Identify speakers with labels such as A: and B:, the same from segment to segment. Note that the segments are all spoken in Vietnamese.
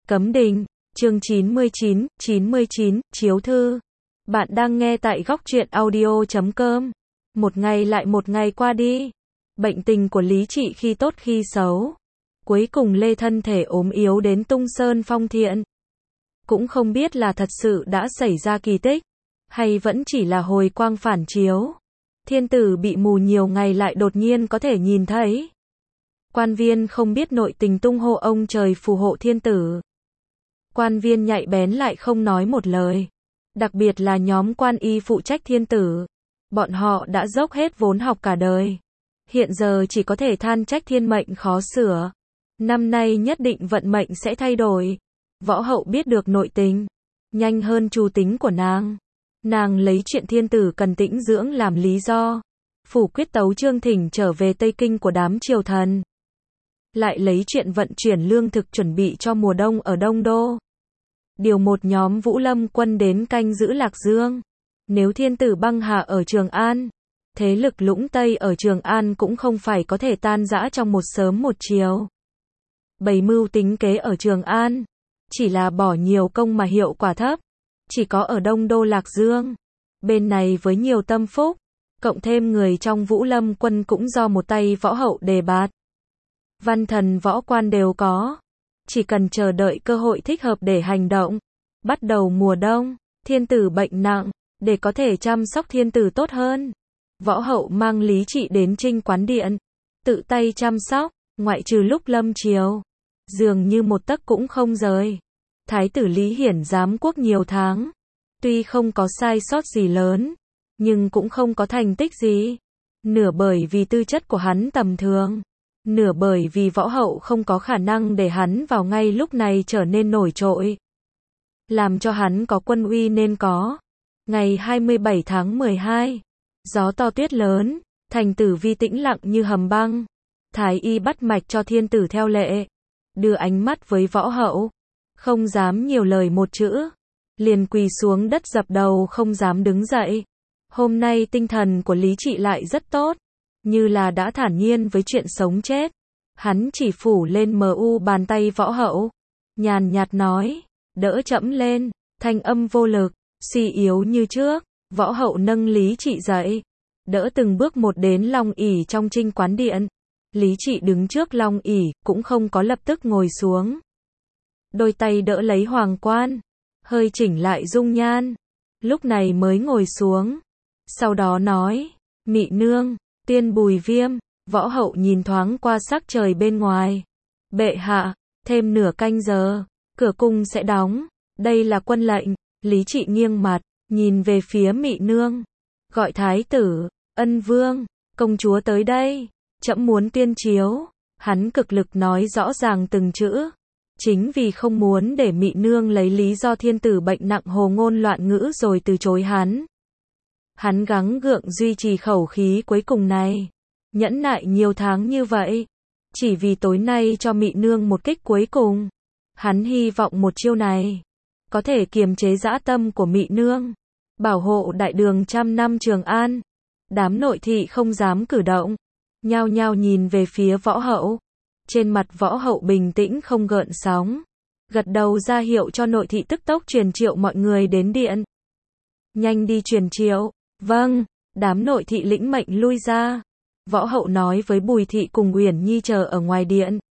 A: Cấm Đình, chương 99, chiếu thư. Bạn đang nghe tại góc truyện audio.com. Một ngày lại một ngày qua đi. Bệnh tình của Lý Trị khi tốt khi xấu. Cuối cùng Lê thân thể ốm yếu đến tung sơn phong thiện. Cũng không biết là thật sự đã xảy ra kỳ tích, hay vẫn chỉ là hồi quang phản chiếu. Thiên tử bị mù nhiều ngày lại đột nhiên có thể nhìn thấy. Quan viên không biết nội tình tung hô ông trời phù hộ thiên tử. Quan viên nhạy bén lại không nói một lời. Đặc biệt là nhóm quan y phụ trách thiên tử. Bọn họ đã dốc hết vốn học cả đời. Hiện giờ chỉ có thể than trách thiên mệnh khó sửa. Năm nay nhất định vận mệnh sẽ thay đổi. Võ hậu biết được nội tình. Nhanh hơn chủ tính của nàng. Nàng lấy chuyện thiên tử cần tĩnh dưỡng làm lý do. Phủ quyết tấu Trương Thỉnh trở về Tây Kinh của đám triều thần. Lại lấy chuyện vận chuyển lương thực chuẩn bị cho mùa đông ở Đông Đô. Điều một nhóm Vũ Lâm quân đến canh giữ Lạc Dương. Nếu thiên tử băng hà ở Trường An, thế lực Lũng Tây ở Trường An cũng không phải có thể tan rã trong một sớm một chiều. Bày mưu tính kế ở Trường An, chỉ là bỏ nhiều công mà hiệu quả thấp. Chỉ có ở Đông Đô Lạc Dương, bên này với nhiều tâm phúc, cộng thêm người trong Vũ Lâm quân cũng do một tay võ hậu đề bạt. Văn thần võ quan đều có, chỉ cần chờ đợi cơ hội thích hợp để hành động. Bắt đầu mùa đông, thiên tử bệnh nặng, để có thể chăm sóc thiên tử tốt hơn. Võ hậu mang Lý Trị đến Trinh Quán Điện, tự tay chăm sóc, ngoại trừ lúc lâm chiều, dường như một tấc cũng không rời. Thái tử Lý Hiển giám quốc nhiều tháng, tuy không có sai sót gì lớn, nhưng cũng không có thành tích gì. Nửa bởi vì tư chất của hắn tầm thường, nửa bởi vì võ hậu không có khả năng để hắn vào ngay lúc này trở nên nổi trội. Làm cho hắn có quân uy nên có. Ngày 27 tháng 12, gió to tuyết lớn, thành Tử Vi tĩnh lặng như hầm băng. Thái y bắt mạch cho thiên tử theo lệ, đưa ánh mắt với võ hậu, không dám nhiều lời một chữ, liền quỳ xuống đất dập đầu không dám đứng dậy. Hôm nay tinh thần của Lý Trị lại rất tốt, như là đã thản nhiên với chuyện sống chết. Hắn chỉ phủ lên bàn tay võ hậu, nhàn nhạt nói, đỡ trẫm lên, thanh âm vô lực, suy yếu như trước. Võ hậu nâng Lý Trị dậy, đỡ từng bước một đến long ỷ trong Trinh Quán Điện. Lý Trị đứng trước long ỷ, cũng không có lập tức ngồi xuống. Đôi tay đỡ lấy hoàng quan, hơi chỉnh lại dung nhan, lúc này mới ngồi xuống. Sau đó nói, Mị nương, Tiên Bùi Viêm. Võ hậu nhìn thoáng qua sắc trời bên ngoài. Bệ hạ, thêm nửa canh giờ, cửa cung sẽ đóng. Đây là quân lệnh. Lý Trị nghiêng mặt, nhìn về phía Mị nương. Gọi thái tử, Ân Vương, công chúa tới đây. Trẫm muốn tuyên chiếu. Hắn cực lực nói rõ ràng từng chữ. Chính vì không muốn để Mị nương lấy lý do thiên tử bệnh nặng hồ ngôn loạn ngữ rồi từ chối hắn. Hắn gắng gượng duy trì khẩu khí cuối cùng này. Nhẫn nại nhiều tháng như vậy, chỉ vì tối nay cho Mị nương một kích cuối cùng. Hắn hy vọng một chiêu này có thể kiềm chế dã tâm của Mị nương, bảo hộ đại đường trăm năm Trường An. Đám nội thị không dám cử động, nhao nhao nhìn về phía võ hậu. Trên mặt võ hậu bình tĩnh không gợn sóng, gật đầu ra hiệu cho nội thị tức tốc truyền triệu mọi người đến điện. Nhanh đi truyền triệu. Vâng. Đám nội thị lĩnh mệnh lui ra. Võ hậu nói với Bùi thị cùng Uyển Nhi chờ ở ngoài điện.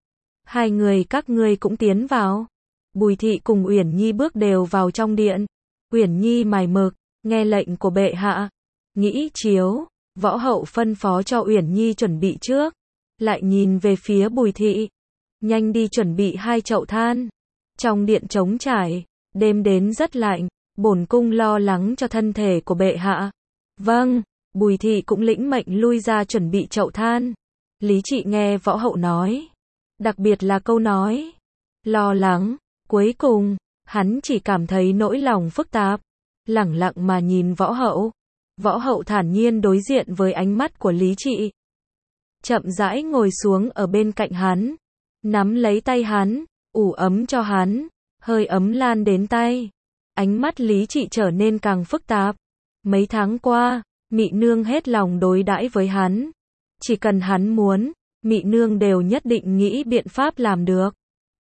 A: Hai người các ngươi cũng tiến vào. Bùi thị cùng Uyển Nhi bước đều vào trong điện. Uyển Nhi mải mực, nghe lệnh của bệ hạ. Nghĩ chiếu. Võ hậu phân phó cho Uyển Nhi chuẩn bị trước. Lại nhìn về phía Bùi thị. Nhanh đi chuẩn bị 2 chậu than. Trong điện trống trải, đêm đến rất lạnh. Bổn cung lo lắng cho thân thể của bệ hạ. Vâng. Bùi thị cũng lĩnh mệnh lui ra chuẩn bị chậu than. Lý Trị nghe võ hậu nói, đặc biệt là câu nói lo lắng, cuối cùng hắn chỉ cảm thấy nỗi lòng phức tạp, lẳng lặng mà nhìn võ hậu. Võ hậu thản nhiên đối diện với ánh mắt của Lý Trị, chậm rãi ngồi xuống ở bên cạnh hắn, nắm lấy tay hắn, ủ ấm cho hắn, hơi ấm lan đến tay. Ánh mắt Lý Trị trở nên càng phức tạp. Mấy tháng qua, Mị nương hết lòng đối đãi với hắn. Chỉ cần hắn muốn, Mị nương đều nhất định nghĩ biện pháp làm được.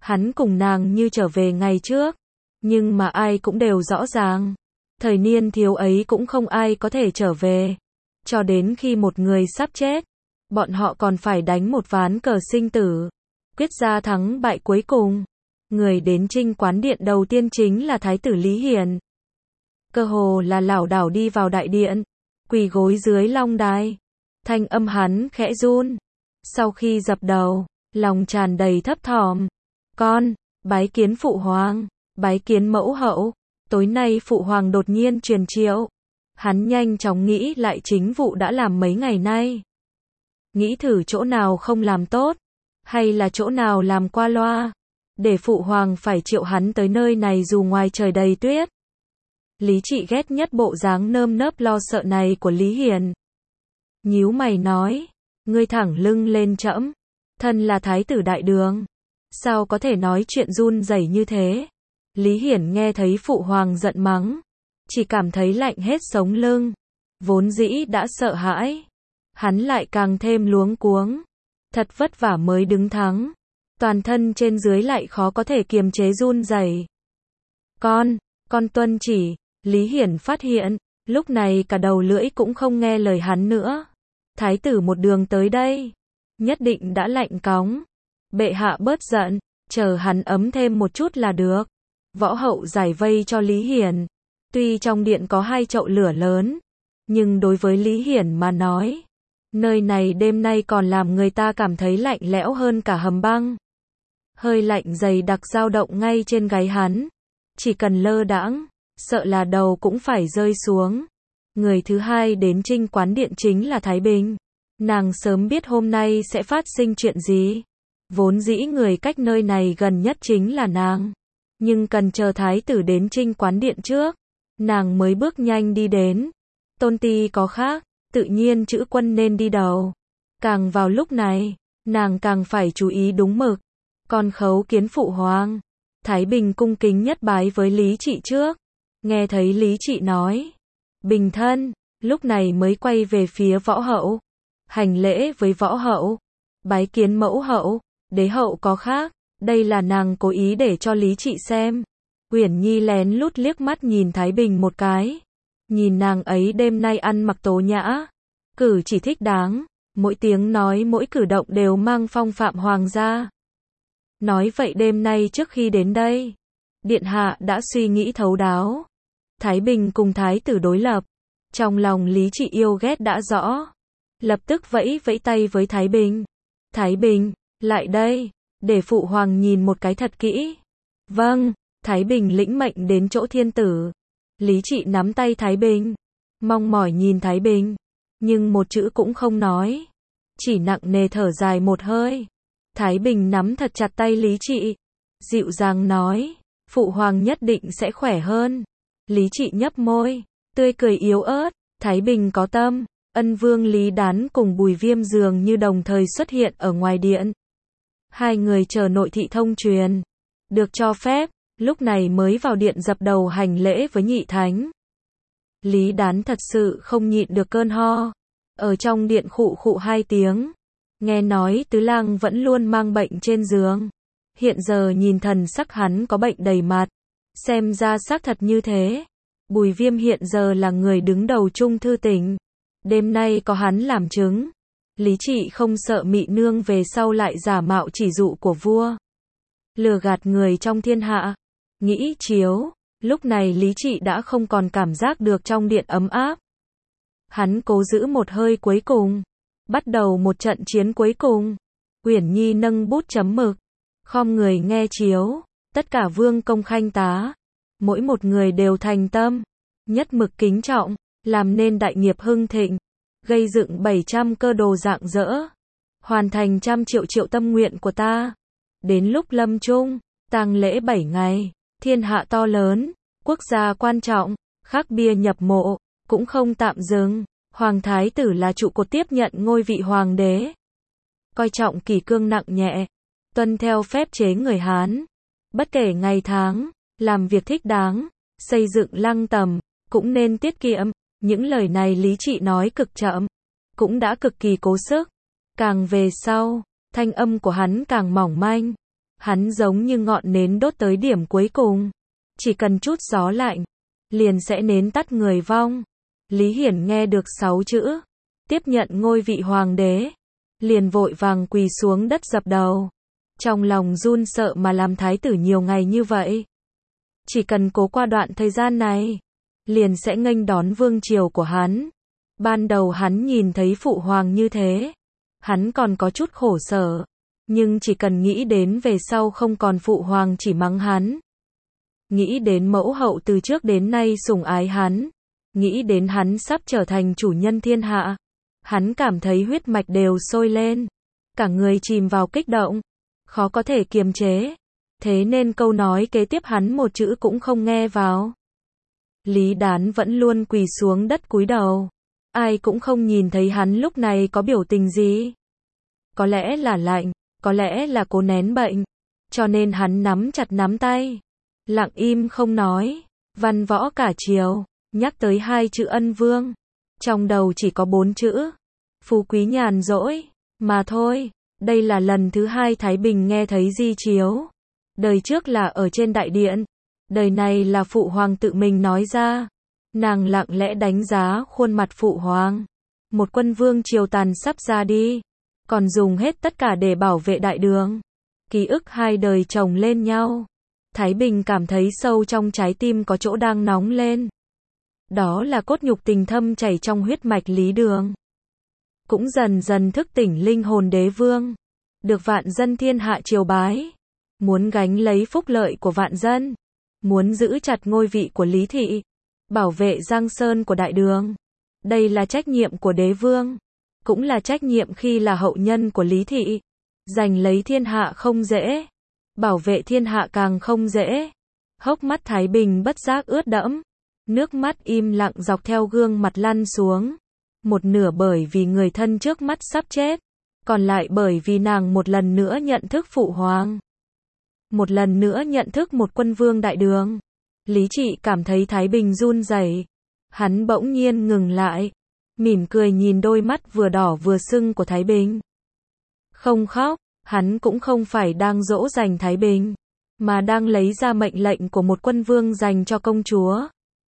A: Hắn cùng nàng như trở về ngày trước, nhưng mà ai cũng đều rõ ràng, thời niên thiếu ấy cũng không ai có thể trở về, cho đến khi một người sắp chết, bọn họ còn phải đánh một ván cờ sinh tử, quyết ra thắng bại cuối cùng. Người đến Trinh Quán Điện đầu tiên chính là Thái tử Lý Hiển. Cơ hồ là lảo đảo đi vào đại điện, quỳ gối dưới long đài, thanh âm hắn khẽ run. Sau khi dập đầu, lòng tràn đầy thấp thỏm. Con, bái kiến phụ hoàng, bái kiến mẫu hậu. Tối nay phụ hoàng đột nhiên truyền triệu. Hắn nhanh chóng nghĩ lại chính vụ đã làm mấy ngày nay. Nghĩ thử chỗ nào không làm tốt, hay là chỗ nào làm qua loa, để phụ hoàng phải triệu hắn tới nơi này dù ngoài trời đầy tuyết. Lý Trị ghét nhất bộ dáng nơm nớp lo sợ này của Lý Hiển. Nhíu mày nói, ngươi thẳng lưng lên trẫm, thân là thái tử đại đường, sao có thể nói chuyện run rẩy như thế? Lý Hiển nghe thấy phụ hoàng giận mắng, chỉ cảm thấy lạnh hết sống lưng, vốn dĩ đã sợ hãi, hắn lại càng thêm luống cuống, thật vất vả mới đứng thắng, toàn thân trên dưới lại khó có thể kiềm chế run rẩy. Con tuân chỉ. Lý Hiển phát hiện, lúc này cả đầu lưỡi cũng không nghe lời hắn nữa. Thái tử một đường tới đây, nhất định đã lạnh cóng. Bệ hạ bớt giận, chờ hắn ấm thêm một chút là được. Võ hậu giải vây cho Lý Hiển. Tuy trong điện có 2 chậu lửa lớn, nhưng đối với Lý Hiển mà nói, nơi này đêm nay còn làm người ta cảm thấy lạnh lẽo hơn cả hầm băng. Hơi lạnh dày đặc dao động ngay trên gáy hắn. Chỉ cần lơ đãng, sợ là đầu cũng phải rơi xuống. Người thứ hai đến Trinh Quán Điện chính là Thái Bình. Nàng sớm biết hôm nay sẽ phát sinh chuyện gì. Vốn dĩ người cách nơi này gần nhất chính là nàng. Nhưng cần chờ Thái tử đến Trinh Quán Điện trước, nàng mới bước nhanh đi đến. Tôn ti có khác, tự nhiên chữ quân nên đi đầu. Càng vào lúc này, nàng càng phải chú ý đúng mực. Con khấu kiến phụ hoàng. Thái Bình cung kính nhất bái với Lý Trị trước. Nghe thấy Lý Trị nói, bình thân, lúc này mới quay về phía võ hậu. Hành lễ với võ hậu, bái kiến mẫu hậu, đế hậu có khác, đây là nàng cố ý để cho Lý Trị xem. Uyển Nhi lén lút liếc mắt nhìn Thái Bình một cái. Nhìn nàng ấy đêm nay ăn mặc tố nhã, cử chỉ thích đáng, mỗi tiếng nói mỗi cử động đều mang phong phạm hoàng gia. Nói vậy đêm nay trước khi đến đây, điện hạ đã suy nghĩ thấu đáo. Thái Bình cùng thái tử đối lập, trong lòng Lý Trị yêu ghét đã rõ. Lập tức vẫy vẫy tay với Thái Bình. Thái Bình, lại đây, để phụ hoàng nhìn một cái thật kỹ. Vâng, Thái Bình lĩnh mệnh đến chỗ thiên tử. Lý Trị nắm tay Thái Bình, mong mỏi nhìn Thái Bình, nhưng một chữ cũng không nói, chỉ nặng nề thở dài một hơi. Thái Bình nắm thật chặt tay Lý Trị, dịu dàng nói, phụ hoàng nhất định sẽ khỏe hơn. Lý Trị nhấp môi, tươi cười yếu ớt. Thái Bình có tâm. Ân vương Lý Đán cùng Bùi Viêm dường như đồng thời xuất hiện ở ngoài điện. Hai người chờ nội thị thông truyền, được cho phép, lúc này mới vào điện dập đầu hành lễ với nhị thánh. Lý Đán thật sự không nhịn được cơn ho, ở trong điện khụ khụ 2 tiếng. Nghe nói tứ lang vẫn luôn mang bệnh trên giường. Hiện giờ nhìn thần sắc hắn có bệnh đầy mặt, xem ra xác thật như thế. Bùi Viêm hiện giờ là người đứng đầu Trung Thư Tỉnh. Đêm nay có hắn làm chứng. Lý Trị không sợ Mị Nương về sau lại giả mạo chỉ dụ của vua, lừa gạt người trong thiên hạ. Nghĩ chiếu, lúc này Lý Trị đã không còn cảm giác được trong điện ấm áp. Hắn cố giữ một hơi cuối cùng, bắt đầu một trận chiến cuối cùng. Uyển Nhi nâng bút chấm mực, khom người nghe chiếu. Tất cả vương công khanh tá, mỗi một người đều thành tâm, nhất mực kính trọng, làm nên đại nghiệp hưng thịnh, gây dựng 700 cơ đồ rạng rỡ, hoàn thành 100 triệu tâm nguyện của ta. Đến lúc lâm chung, tang lễ 7 ngày, thiên hạ to lớn, quốc gia quan trọng, khắc bia nhập mộ, cũng không tạm dừng. Hoàng thái tử là trụ cột tiếp nhận ngôi vị hoàng đế. Coi trọng kỷ cương nặng nhẹ, tuân theo phép chế người Hán. Bất kể ngày tháng, làm việc thích đáng, xây dựng lăng tầm, cũng nên tiết kiệm. Những lời này Lý Trị nói cực chậm, cũng đã cực kỳ cố sức. Càng về sau, thanh âm của hắn càng mỏng manh. Hắn giống như ngọn nến đốt tới điểm cuối cùng. Chỉ cần chút gió lạnh, liền sẽ nến tắt người vong. Lý Hiển nghe được 6 chữ, tiếp nhận ngôi vị hoàng đế, liền vội vàng quỳ xuống đất dập đầu. Trong lòng run sợ mà làm thái tử nhiều ngày như vậy. Chỉ cần cố qua đoạn thời gian này, liền sẽ nghênh đón vương triều của hắn. Ban đầu hắn nhìn thấy phụ hoàng như thế, hắn còn có chút khổ sở. Nhưng chỉ cần nghĩ đến về sau không còn phụ hoàng chỉ mắng hắn. Nghĩ đến mẫu hậu từ trước đến nay sủng ái hắn. Nghĩ đến hắn sắp trở thành chủ nhân thiên hạ. Hắn cảm thấy huyết mạch đều sôi lên. Cả người chìm vào kích động. Khó có thể kiềm chế. Thế nên câu nói kế tiếp hắn một chữ cũng không nghe vào. Lý Đán vẫn luôn quỳ xuống đất cúi đầu. Ai cũng không nhìn thấy hắn lúc này có biểu tình gì. Có lẽ là lạnh, có lẽ là cố nén bệnh. Cho nên hắn nắm chặt nắm tay. Lặng im không nói. Văn võ cả triều, nhắc tới 2 chữ ân vương. Trong đầu chỉ có 4 chữ. Phú quý nhàn rỗi, mà thôi. Đây là lần thứ 2 Thái Bình nghe thấy di chiếu. Đời trước là ở trên đại điện. Đời này là phụ hoàng tự mình nói ra. Nàng lặng lẽ đánh giá khuôn mặt phụ hoàng. Một quân vương triều tàn sắp ra đi. Còn dùng hết tất cả để bảo vệ đại đường. Ký ức 2 đời chồng lên nhau. Thái Bình cảm thấy sâu trong trái tim có chỗ đang nóng lên. Đó là cốt nhục tình thâm chảy trong huyết mạch Lý Đường. Cũng dần dần thức tỉnh linh hồn đế vương. Được vạn dân thiên hạ triều bái. Muốn gánh lấy phúc lợi của vạn dân. Muốn giữ chặt ngôi vị của Lý Thị. Bảo vệ Giang Sơn của đại đường. Đây là trách nhiệm của đế vương. Cũng là trách nhiệm khi là hậu nhân của Lý Thị. Giành lấy thiên hạ không dễ. Bảo vệ thiên hạ càng không dễ. Hốc mắt Thái Bình bất giác ướt đẫm. Nước mắt im lặng dọc theo gương mặt lăn xuống. Một nửa bởi vì người thân trước mắt sắp chết. Còn lại bởi vì nàng một lần nữa nhận thức phụ hoàng. Một lần nữa nhận thức một quân vương đại đường. Lý Trị cảm thấy Thái Bình run rẩy. Hắn bỗng nhiên ngừng lại. Mỉm cười nhìn đôi mắt vừa đỏ vừa sưng của Thái Bình. Không khóc, hắn cũng không phải đang dỗ dành Thái Bình. Mà đang lấy ra mệnh lệnh của một quân vương dành cho công chúa.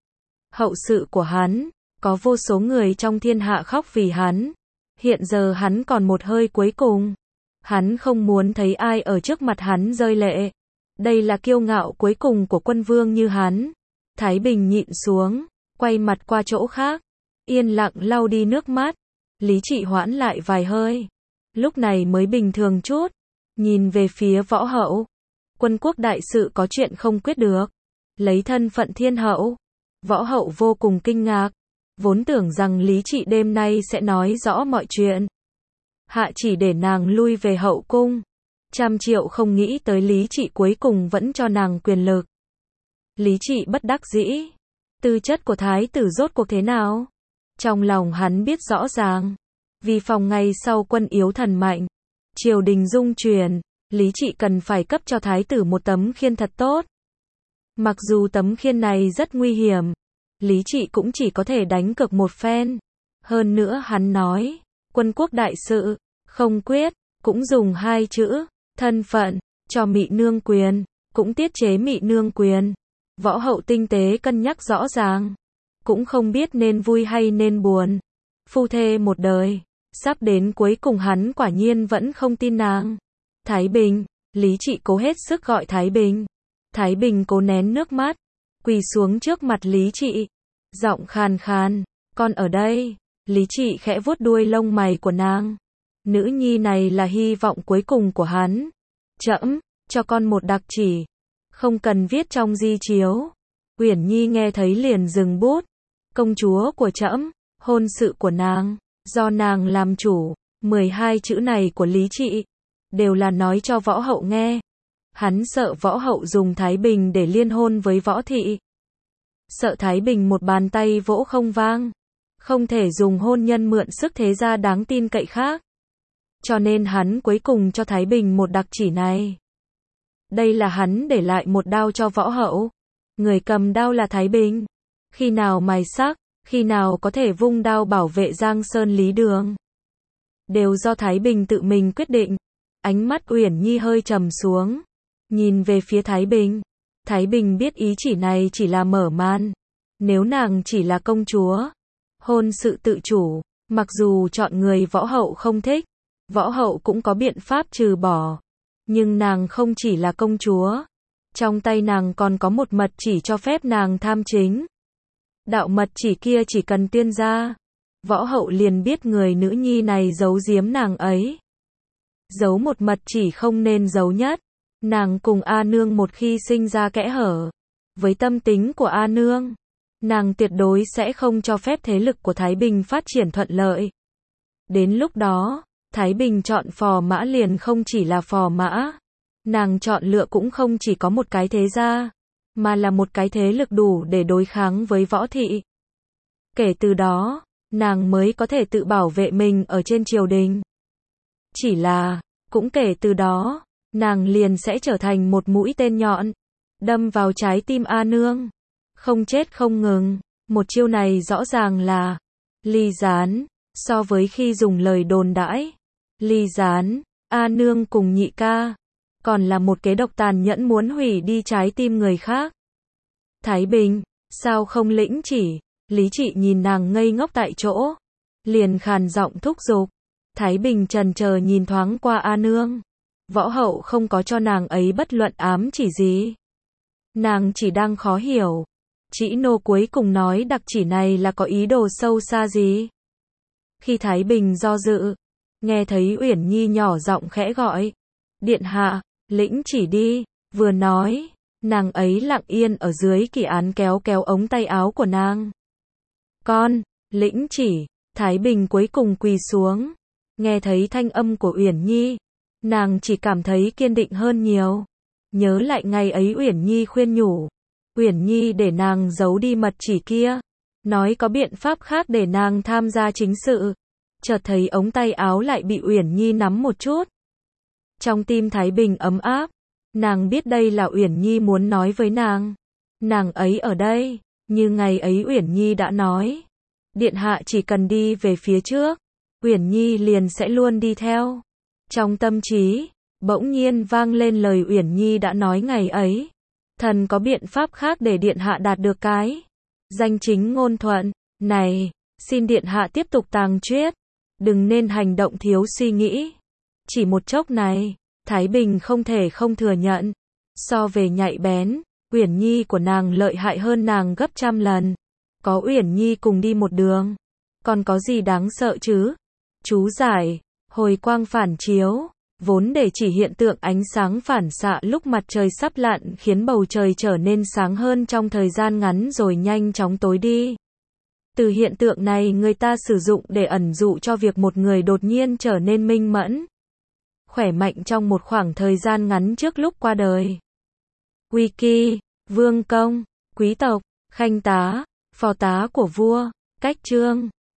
A: Hậu sự của hắn, có vô số người trong thiên hạ khóc vì hắn. Hiện giờ hắn còn một hơi cuối cùng. Hắn không muốn thấy ai ở trước mặt hắn rơi lệ. Đây là kiêu ngạo cuối cùng của quân vương như hắn. Thái Bình nhịn xuống, quay mặt qua chỗ khác. Yên lặng lau đi nước mắt. Lý Trị hoãn lại vài hơi. Lúc này mới bình thường chút. Nhìn về phía võ hậu. Quân quốc đại sự có chuyện không quyết được. Lấy thân phận thiên hậu. Võ hậu vô cùng kinh ngạc. Vốn tưởng rằng Lý Trị đêm nay sẽ nói rõ mọi chuyện. Hạ chỉ để nàng lui về hậu cung. 100 triệu không nghĩ tới Lý Trị cuối cùng vẫn cho nàng quyền lực. Lý Trị bất đắc dĩ. Tư chất của thái tử rốt cuộc thế nào? Trong lòng hắn biết rõ ràng. Vì phòng ngày sau quân yếu thần mạnh. Triều đình dung chuyển. Lý Trị cần phải cấp cho thái tử một tấm khiên thật tốt. Mặc dù tấm khiên này rất nguy hiểm. Lý Trị cũng chỉ có thể đánh cược một phen. Hơn nữa hắn nói. Quân quốc đại sự. Không quyết. Cũng dùng 2 chữ. Thân phận. Cho Mị Nương quyền. Cũng tiết chế Mị Nương quyền. Võ hậu tinh tế cân nhắc rõ ràng. Cũng không biết nên vui hay nên buồn. Phu thê một đời. Sắp đến cuối cùng hắn quả nhiên vẫn không tin nàng. Thái Bình. Lý Trị cố hết sức gọi Thái Bình. Thái Bình cố nén nước mắt. Quỳ xuống trước mặt Lý Trị. Giọng khàn khàn. Con ở đây. Lý Trị khẽ vuốt đuôi lông mày của nàng. Nữ nhi này là hy vọng cuối cùng của hắn. Trẫm, cho con một đặc chỉ. Không cần viết trong di chiếu. Uyển Nhi nghe thấy liền dừng bút. Công chúa của trẫm, hôn sự của nàng, do nàng làm chủ. 12 chữ này của Lý Trị. Đều là nói cho võ hậu nghe. Hắn sợ võ hậu dùng Thái Bình để liên hôn với võ thị. Sợ Thái Bình một bàn tay vỗ không vang. Không thể dùng hôn nhân mượn sức thế gia đáng tin cậy khác. Cho nên hắn cuối cùng cho Thái Bình một đặc chỉ này. Đây là hắn để lại một đao cho võ hậu. Người cầm đao là Thái Bình. Khi nào mài sắc, khi nào có thể vung đao bảo vệ Giang Sơn Lý Đường. Đều do Thái Bình tự mình quyết định. Ánh mắt Uyển Nhi hơi trầm xuống. nhìn về phía Thái Bình. Thái Bình biết ý chỉ này chỉ là mở màn. Nếu nàng chỉ là công chúa, hôn sự tự chủ, mặc dù chọn người võ hậu không thích, võ hậu cũng có biện pháp trừ bỏ. Nhưng nàng không chỉ là công chúa. Trong tay nàng còn có một mật chỉ cho phép nàng tham chính. Đạo mật chỉ kia chỉ cần tuyên ra, võ hậu liền biết người nữ nhi này giấu giếm nàng ấy. Giấu một mật chỉ không nên giấu nhất. Nàng cùng A Nương một khi sinh ra kẽ hở, với tâm tính của A Nương, nàng tuyệt đối sẽ không cho phép thế lực của Thái Bình phát triển thuận lợi. Đến lúc đó, Thái Bình chọn phò mã liền không chỉ là phò mã. Nàng chọn lựa cũng không chỉ có một cái thế gia, mà là một cái thế lực đủ để đối kháng với võ thị. Kể từ đó, nàng mới có thể tự bảo vệ mình ở trên triều đình. Chỉ là, cũng kể từ đó, nàng liền sẽ trở thành một mũi tên nhọn, đâm vào trái tim A Nương. Không chết không ngừng, một chiêu này rõ ràng là ly gián, so với khi dùng lời đồn đãi. Ly gián, A Nương cùng nhị ca, còn là một kế độc tàn nhẫn muốn hủy đi trái tim người khác. Thái Bình, sao không lĩnh chỉ? Lý Trị nhìn nàng ngây ngốc tại chỗ, liền khàn giọng thúc giục. Thái Bình chần chờ nhìn thoáng qua A Nương. Võ hậu không có cho nàng ấy bất luận ám chỉ gì. Nàng chỉ đang khó hiểu. Chỉ nô cuối cùng nói đặc chỉ này là có ý đồ sâu xa gì? Khi Thái Bình do dự, nghe thấy Uyển Nhi nhỏ giọng khẽ gọi. Điện hạ, lĩnh chỉ đi, vừa nói, nàng ấy lặng yên ở dưới kỳ án kéo kéo ống tay áo của nàng. Con, lĩnh chỉ, Thái Bình cuối cùng quỳ xuống. Nghe thấy thanh âm của Uyển Nhi, nàng chỉ cảm thấy kiên định hơn nhiều. Nhớ lại ngày ấy Uyển Nhi khuyên nhủ. Uyển Nhi để nàng giấu đi mật chỉ kia. Nói có biện pháp khác để nàng tham gia chính sự. Chợt thấy ống tay áo lại bị Uyển Nhi nắm một chút. Trong tim Thái Bình ấm áp. Nàng biết đây là Uyển Nhi muốn nói với nàng. Nàng ấy ở đây, như ngày ấy Uyển Nhi đã nói. Điện hạ chỉ cần đi về phía trước, Uyển Nhi liền sẽ luôn đi theo. Trong tâm trí, bỗng nhiên vang lên lời Uyển Nhi đã nói ngày ấy. Thần có biện pháp khác để điện hạ đạt được cái danh chính ngôn thuận này, xin điện hạ tiếp tục tàng chuyết, đừng nên hành động thiếu suy nghĩ. Chỉ một chốc này, Thái Bình không thể không thừa nhận, so về nhạy bén, Uyển Nhi của nàng lợi hại hơn nàng gấp trăm lần. Có Uyển Nhi cùng đi một đường, còn có gì đáng sợ chứ? Chú giải, hồi quang phản chiếu, vốn để chỉ hiện tượng ánh sáng phản xạ lúc mặt trời sắp lặn khiến bầu trời trở nên sáng hơn trong thời gian ngắn rồi nhanh chóng tối đi. Từ hiện tượng này người ta sử dụng để ẩn dụ cho việc một người đột nhiên trở nên minh mẫn, khỏe mạnh trong một khoảng thời gian ngắn trước lúc qua đời. Wiki, vương công, quý tộc, khanh tá, phò tá của vua, cách chương.